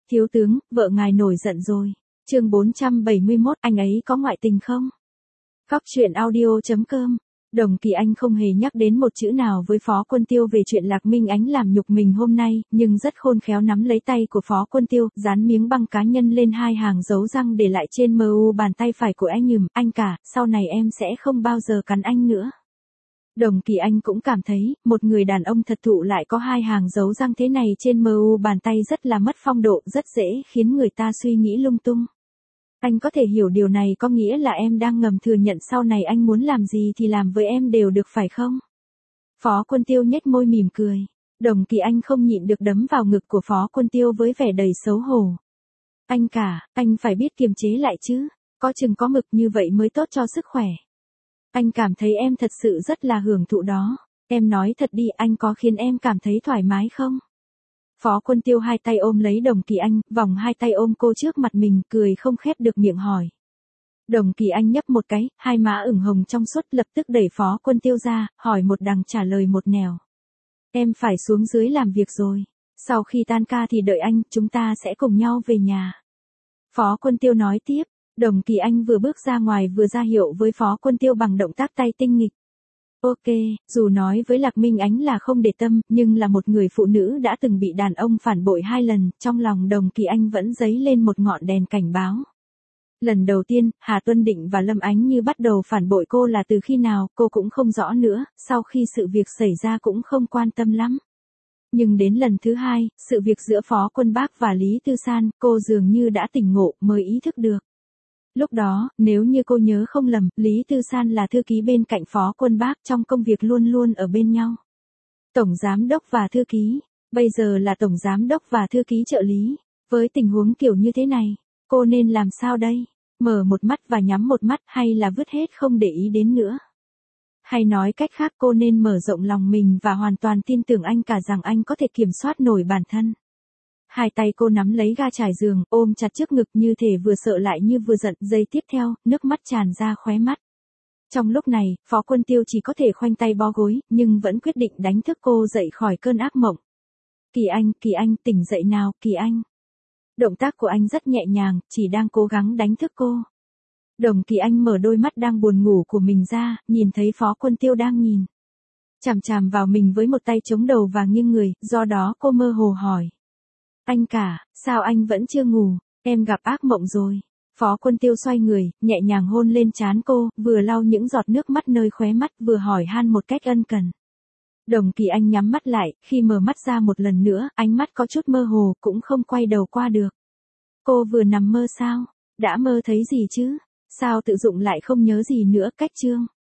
Thiếu tướng, vợ ngài nổi giận rồi. Chương 471, anh ấy có ngoại tình không? Góc truyện audio.com. Đồng Kỳ Anh không hề nhắc đến một chữ nào với Phó Quân Tiêu về chuyện Lạc Minh Ánh làm nhục mình hôm nay, nhưng rất khôn khéo nắm lấy tay của Phó Quân Tiêu, dán miếng băng cá nhân lên hai hàng dấu răng để lại trên mu bàn tay phải của anh. Anh cả, sau này em sẽ không bao giờ cắn anh nữa. Đồng Kỳ Anh cũng cảm thấy, một người đàn ông thật thụ lại có hai hàng dấu răng thế này trên mu bàn tay rất là mất phong độ, rất dễ khiến người ta suy nghĩ lung tung. Anh có thể hiểu điều này có nghĩa là em đang ngầm thừa nhận sau này anh muốn làm gì thì làm với em đều được phải không? Phó Quân Tiêu nhếch môi mỉm cười. Đồng Kỳ Anh không nhịn được đấm vào ngực của Phó Quân Tiêu với vẻ đầy xấu hổ. Anh cả, anh phải biết kiềm chế lại chứ, có chừng có mực như vậy mới tốt cho sức khỏe. Anh cảm thấy em thật sự rất là hưởng thụ đó. Em nói thật đi, anh có khiến em cảm thấy thoải mái không? Phó Quân Tiêu hai tay ôm lấy Đồng Kỳ Anh, vòng hai tay ôm cô trước mặt mình, cười không khép được miệng hỏi. Đồng Kỳ Anh nhấp một cái, hai má ửng hồng trong suốt, lập tức đẩy Phó Quân Tiêu ra, hỏi một đằng trả lời một nẻo. Em phải xuống dưới làm việc rồi. Sau khi tan ca thì đợi anh, chúng ta sẽ cùng nhau về nhà. Phó Quân Tiêu nói tiếp. Đồng Kỳ Anh vừa bước ra ngoài vừa ra hiệu với Phó Quân Tiêu bằng động tác tay tinh nghịch. Ok, dù nói với Lạc Minh Ánh là không để tâm, nhưng là một người phụ nữ đã từng bị đàn ông phản bội 2 lần, trong lòng Đồng Kỳ Anh vẫn dấy lên một ngọn đèn cảnh báo. Lần đầu tiên, Hà Tuân Định và Lâm Ánh Như bắt đầu phản bội cô là từ khi nào, cô cũng không rõ nữa, sau khi sự việc xảy ra cũng không quan tâm lắm. Nhưng đến lần thứ 2, sự việc giữa Phó Quân Bác và Lý Tư San, cô dường như đã tỉnh ngộ, mới ý thức được. Lúc đó, nếu như cô nhớ không lầm, Lý Tư San là thư ký bên cạnh Phó Quân Bác, trong công việc luôn luôn ở bên nhau. Tổng giám đốc và thư ký, bây giờ là tổng giám đốc và thư ký trợ lý. Với tình huống kiểu như thế này, cô nên làm sao đây? Mở một mắt và nhắm một mắt hay là vứt hết không để ý đến nữa? Hay nói cách khác, cô nên mở rộng lòng mình và hoàn toàn tin tưởng anh cả rằng anh có thể kiểm soát nổi bản thân. Hai tay cô nắm lấy ga trải giường, ôm chặt trước ngực như thể vừa sợ lại như vừa giận. Giây tiếp theo, nước mắt tràn ra khóe mắt. Trong lúc này, Phó Quân Tiêu chỉ có thể khoanh tay bó gối, nhưng vẫn quyết định đánh thức cô dậy khỏi cơn ác mộng. Kỳ Anh, tỉnh dậy nào, Kỳ Anh. Động tác của anh rất nhẹ nhàng, chỉ đang cố gắng đánh thức cô. Đồng Kỳ Anh mở đôi mắt đang buồn ngủ của mình ra, nhìn thấy Phó Quân Tiêu đang nhìn chằm chằm vào mình với một tay chống đầu và nghiêng người, do đó cô mơ hồ hỏi. Anh cả, sao anh vẫn chưa ngủ, em gặp ác mộng rồi. Phó Quân Tiêu xoay người, nhẹ nhàng hôn lên trán cô, vừa lau những giọt nước mắt nơi khóe mắt, vừa hỏi han một cách ân cần. Đồng Kỳ Anh nhắm mắt lại, khi mở mắt ra một lần nữa, ánh mắt có chút mơ hồ, cũng không quay đầu qua được. Cô vừa nằm mơ sao? Đã mơ thấy gì chứ? Sao tự dụng lại không nhớ gì nữa? Cách chương.